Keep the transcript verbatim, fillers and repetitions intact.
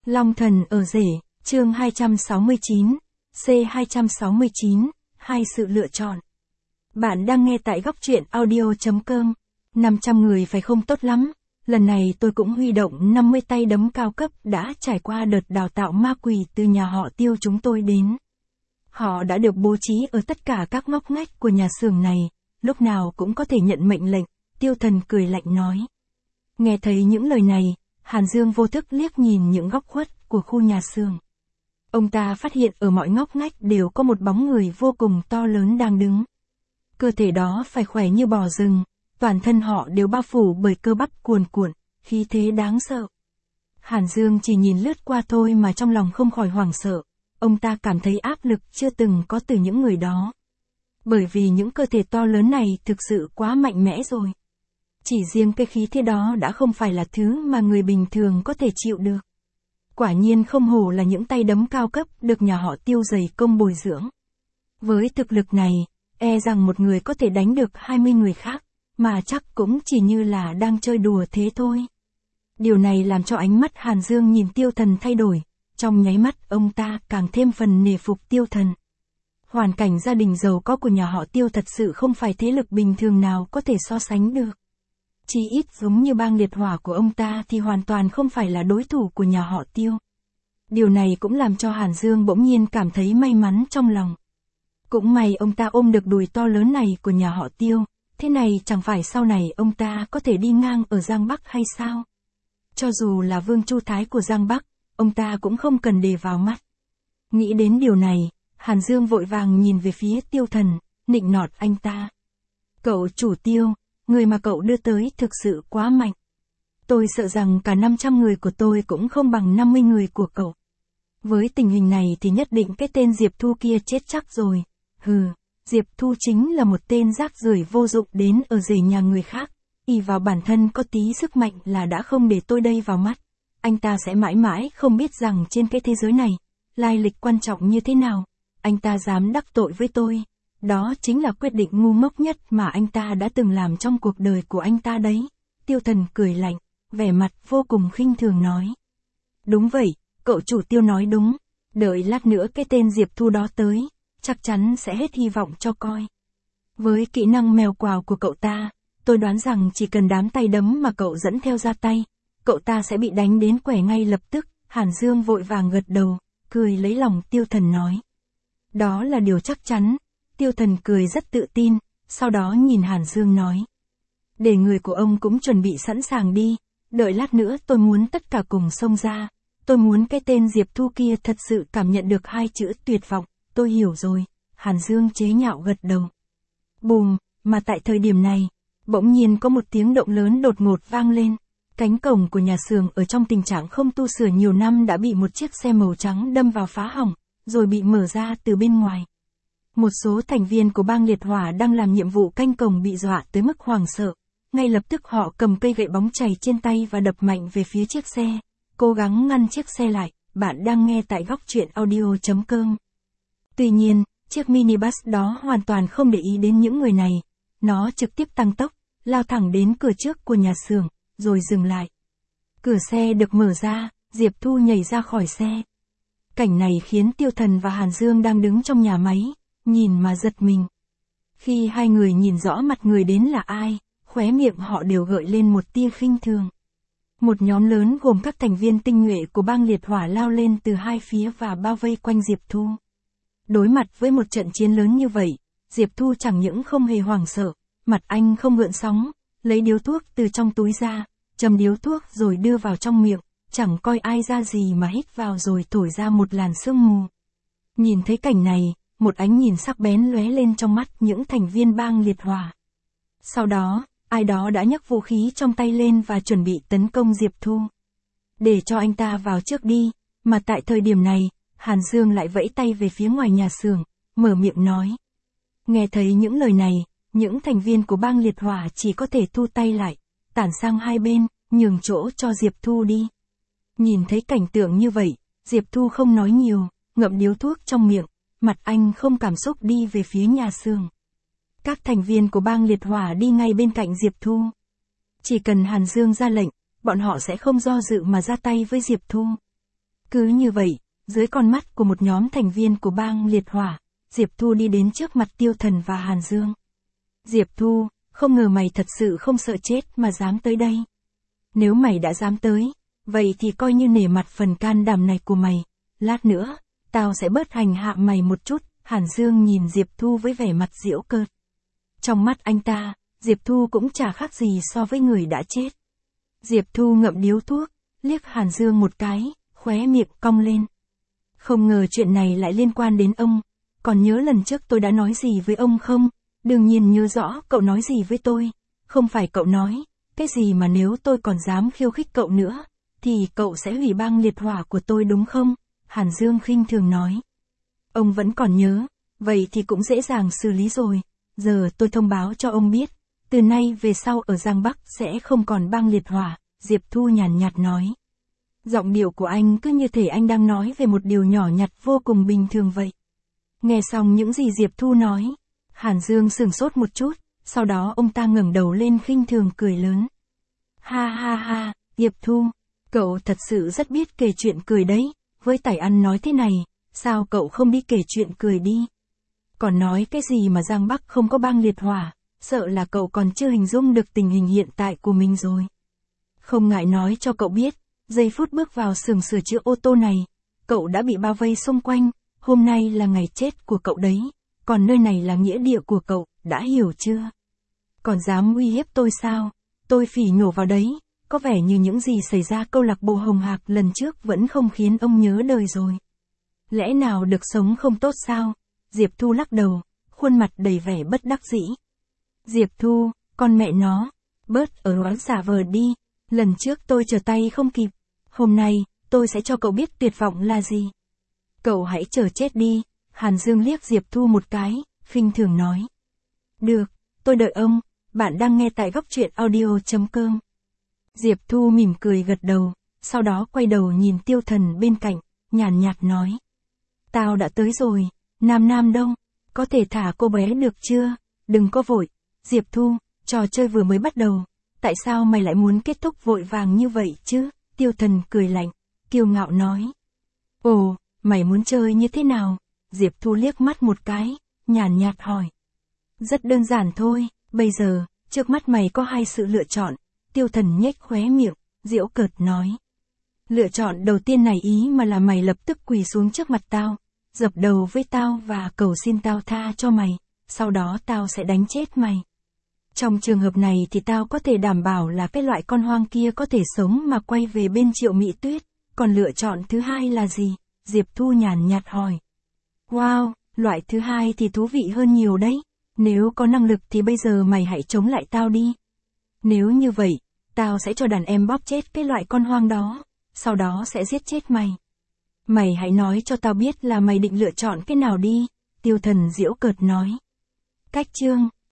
Long thần ở rể, chương hai trăm sáu mươi chín, C hai trăm sáu mươi chín, hai sự lựa chọn. Bạn đang nghe tại góc truyện audio.com. năm trăm người phải không tốt lắm, lần này tôi cũng huy động năm mươi tay đấm cao cấp đã trải qua đợt đào tạo ma quỷ từ nhà họ Tiêu chúng tôi đến. Họ đã được bố trí ở tất cả các ngóc ngách của nhà xưởng này, lúc nào cũng có thể nhận mệnh lệnh, Tiêu Thần cười lạnh nói. Nghe thấy những lời này, Hàn Dương vô thức liếc nhìn những góc khuất của khu nhà xưởng. Ông ta phát hiện ở mọi ngóc ngách đều có một bóng người vô cùng to lớn đang đứng. Cơ thể đó phải khỏe như bò rừng, toàn thân họ đều bao phủ bởi cơ bắp cuồn cuộn, khí thế đáng sợ. Hàn Dương chỉ nhìn lướt qua thôi mà trong lòng không khỏi hoảng sợ, ông ta cảm thấy áp lực chưa từng có từ những người đó. Bởi vì những cơ thể to lớn này thực sự quá mạnh mẽ rồi. Chỉ riêng cái khí thế đó đã không phải là thứ mà người bình thường có thể chịu được. Quả nhiên không hổ là những tay đấm cao cấp được nhà họ Tiêu dày công bồi dưỡng. Với thực lực này, e rằng một người có thể đánh được hai mươi người khác, mà chắc cũng chỉ như là đang chơi đùa thế thôi. Điều này làm cho ánh mắt Hàn Dương nhìn Tiêu Thần thay đổi, trong nháy mắt ông ta càng thêm phần nể phục Tiêu Thần. Hoàn cảnh gia đình giàu có của nhà họ Tiêu thật sự không phải thế lực bình thường nào có thể so sánh được. Chỉ ít giống như bang liệt hỏa của ông ta thì hoàn toàn không phải là đối thủ của nhà họ Tiêu. Điều này cũng làm cho Hàn Dương bỗng nhiên cảm thấy may mắn trong lòng. Cũng may ông ta ôm được đùi to lớn này của nhà họ Tiêu, thế này chẳng phải sau này ông ta có thể đi ngang ở Giang Bắc hay sao? Cho dù là Vương Chu Thái của Giang Bắc, ông ta cũng không cần để vào mắt. Nghĩ đến điều này, Hàn Dương vội vàng nhìn về phía Tiêu Thần, nịnh nọt anh ta. Cậu chủ Tiêu, người mà cậu đưa tới thực sự quá mạnh. Tôi sợ rằng cả năm trăm người của tôi cũng không bằng năm mươi người của cậu. Với tình hình này thì nhất định cái tên Diệp Thu kia chết chắc rồi. Hừ, Diệp Thu chính là một tên rác rưởi vô dụng đến ở rể nhà người khác. Ỷ vào bản thân có tí sức mạnh là đã không để tôi đây vào mắt. Anh ta sẽ mãi mãi không biết rằng trên cái thế giới này, lai lịch quan trọng như thế nào. Anh ta dám đắc tội với tôi. Đó chính là quyết định ngu ngốc nhất mà anh ta đã từng làm trong cuộc đời của anh ta đấy. Tiêu Thần cười lạnh, vẻ mặt vô cùng khinh thường nói. Đúng vậy, cậu chủ Tiêu nói đúng. Đợi lát nữa cái tên Diệp Thu đó tới, chắc chắn sẽ hết hy vọng cho coi. Với kỹ năng mèo quào của cậu ta, tôi đoán rằng chỉ cần đám tay đấm mà cậu dẫn theo ra tay, cậu ta sẽ bị đánh đến quẻ ngay lập tức. Hàn Dương vội vàng gật đầu, cười lấy lòng Tiêu Thần nói. Đó là điều chắc chắn. Tiêu Thần cười rất tự tin, sau đó nhìn Hàn Dương nói. Để người của ông cũng chuẩn bị sẵn sàng đi, đợi lát nữa tôi muốn tất cả cùng xông ra, tôi muốn cái tên Diệp Thu kia thật sự cảm nhận được hai chữ tuyệt vọng, tôi hiểu rồi, Hàn Dương chế nhạo gật đầu. Bùm, mà tại thời điểm này, bỗng nhiên có một tiếng động lớn đột ngột vang lên, cánh cổng của nhà xưởng ở trong tình trạng không tu sửa nhiều năm đã bị một chiếc xe màu trắng đâm vào phá hỏng, rồi bị mở ra từ bên ngoài. Một số thành viên của bang liệt hỏa đang làm nhiệm vụ canh cổng bị dọa tới mức hoảng sợ. Ngay lập tức họ cầm cây gậy bóng chày trên tay và đập mạnh về phía chiếc xe, cố gắng ngăn chiếc xe lại. Bạn đang nghe tại góc truyện audio.com. Tuy nhiên, chiếc minibus đó hoàn toàn không để ý đến những người này. Nó trực tiếp tăng tốc, lao thẳng đến cửa trước của nhà xưởng, rồi dừng lại. Cửa xe được mở ra, Diệp Thu nhảy ra khỏi xe. Cảnh này khiến Tiêu Thần và Hàn Dương đang đứng trong nhà máy, nhìn mà giật mình. Khi hai người nhìn rõ mặt người đến là ai, khóe miệng họ đều gợi lên một tia khinh thường. Một nhóm lớn gồm các thành viên tinh nhuệ của bang liệt hỏa lao lên từ hai phía và bao vây quanh Diệp Thu. Đối mặt với một trận chiến lớn như vậy, Diệp Thu chẳng những không hề hoảng sợ, mặt anh không gợn sóng, lấy điếu thuốc từ trong túi ra, châm điếu thuốc rồi đưa vào trong miệng, chẳng coi ai ra gì mà hít vào rồi thổi ra một làn sương mù. Nhìn thấy cảnh này, một ánh nhìn sắc bén lóe lên trong mắt những thành viên bang liệt hỏa. Sau đó, ai đó đã nhấc vũ khí trong tay lên và chuẩn bị tấn công Diệp Thu. Để cho anh ta vào trước đi, mà tại thời điểm này, Hàn Dương lại vẫy tay về phía ngoài nhà xưởng, mở miệng nói. Nghe thấy những lời này, những thành viên của bang liệt hỏa chỉ có thể thu tay lại, tản sang hai bên, nhường chỗ cho Diệp Thu đi. Nhìn thấy cảnh tượng như vậy, Diệp Thu không nói nhiều, ngậm điếu thuốc trong miệng, mặt anh không cảm xúc đi về phía nhà xưởng. Các thành viên của bang liệt hỏa đi ngay bên cạnh Diệp Thu. Chỉ cần Hàn Dương ra lệnh, bọn họ sẽ không do dự mà ra tay với Diệp Thu. Cứ như vậy, dưới con mắt của một nhóm thành viên của bang liệt hỏa, Diệp Thu đi đến trước mặt Tiêu Thần và Hàn Dương. Diệp Thu, không ngờ mày thật sự không sợ chết mà dám tới đây. Nếu mày đã dám tới, vậy thì coi như nể mặt phần can đảm này của mày, lát nữa, tao sẽ bớt hành hạ mày một chút. Hàn Dương nhìn Diệp Thu với vẻ mặt giễu cợt. Trong mắt anh ta, Diệp Thu cũng chả khác gì so với người đã chết. Diệp Thu ngậm điếu thuốc, liếc Hàn Dương một cái, khóe miệng cong lên. Không ngờ chuyện này lại liên quan đến ông, còn nhớ lần trước tôi đã nói gì với ông không? Đương nhiên nhớ rõ cậu nói gì với tôi, không phải cậu nói, cái gì mà nếu tôi còn dám khiêu khích cậu nữa, thì cậu sẽ hủy bang liệt hỏa của tôi đúng không? Hàn Dương khinh thường nói. Ông vẫn còn nhớ, vậy thì cũng dễ dàng xử lý rồi, giờ tôi thông báo cho ông biết, từ nay về sau ở Giang Bắc sẽ không còn bang liệt hỏa, Diệp Thu nhàn nhạt nói. Giọng điệu của anh cứ như thể anh đang nói về một điều nhỏ nhặt vô cùng bình thường vậy. Nghe xong những gì Diệp Thu nói, Hàn Dương sửng sốt một chút, sau đó ông ta ngẩng đầu lên khinh thường cười lớn. Ha ha ha, Diệp Thu, cậu thật sự rất biết kể chuyện cười đấy, với tài ăn nói thế này, sao cậu không đi kể chuyện cười đi? Còn nói cái gì mà Giang Bắc không có bang liệt hỏa, sợ là cậu còn chưa hình dung được tình hình hiện tại của mình rồi. Không ngại nói cho cậu biết, giây phút bước vào xưởng sửa chữa ô tô này, cậu đã bị bao vây xung quanh, hôm nay là ngày chết của cậu đấy, còn nơi này là nghĩa địa của cậu, đã hiểu chưa? Còn dám uy hiếp tôi sao? Tôi phỉ nhổ vào đấy, có vẻ như những gì xảy ra câu lạc bộ Hồng Hạc lần trước vẫn không khiến ông nhớ đời rồi. Lẽ nào được sống không tốt sao? Diệp Thu lắc đầu, khuôn mặt đầy vẻ bất đắc dĩ. Diệp Thu, con mẹ nó, bớt ở oán giả vờ đi, lần trước tôi trở tay không kịp, hôm nay, tôi sẽ cho cậu biết tuyệt vọng là gì. Cậu hãy chờ chết đi, Hàn Dương liếc Diệp Thu một cái, khinh thường nói. Được, tôi đợi ông, bạn đang nghe tại góc truyện audio.com. Diệp Thu mỉm cười gật đầu, sau đó quay đầu nhìn Tiêu Thần bên cạnh, nhàn nhạt nói. Tao đã tới rồi, Nam Nam đâu, có thể thả cô bé được chưa? Đừng có vội, Diệp Thu, trò chơi vừa mới bắt đầu, tại sao mày lại muốn kết thúc vội vàng như vậy chứ? Tiêu Thần cười lạnh, kiêu ngạo nói. Ồ, mày muốn chơi như thế nào? Diệp Thu liếc mắt một cái, nhàn nhạt hỏi. Rất đơn giản thôi, bây giờ, trước mắt mày có hai sự lựa chọn, Tiêu Thần nhếch khóe miệng, giễu cợt nói. Lựa chọn đầu tiên này ý mà là mày lập tức quỳ xuống trước mặt tao, dập đầu với tao và cầu xin tao tha cho mày, sau đó tao sẽ đánh chết mày. Trong trường hợp này thì tao có thể đảm bảo là cái loại con hoang kia có thể sống mà quay về bên Triệu Mỹ Tuyết, còn lựa chọn thứ hai là gì? Diệp Thu nhàn nhạt hỏi. Wow, loại thứ hai thì thú vị hơn nhiều đấy, nếu có năng lực thì bây giờ mày hãy chống lại tao đi. Nếu như vậy, tao sẽ cho đàn em bóp chết cái loại con hoang đó, sau đó sẽ giết chết mày. Mày hãy nói cho tao biết là mày định lựa chọn cái nào đi, Tiêu Thần giễu cợt nói. Cách chương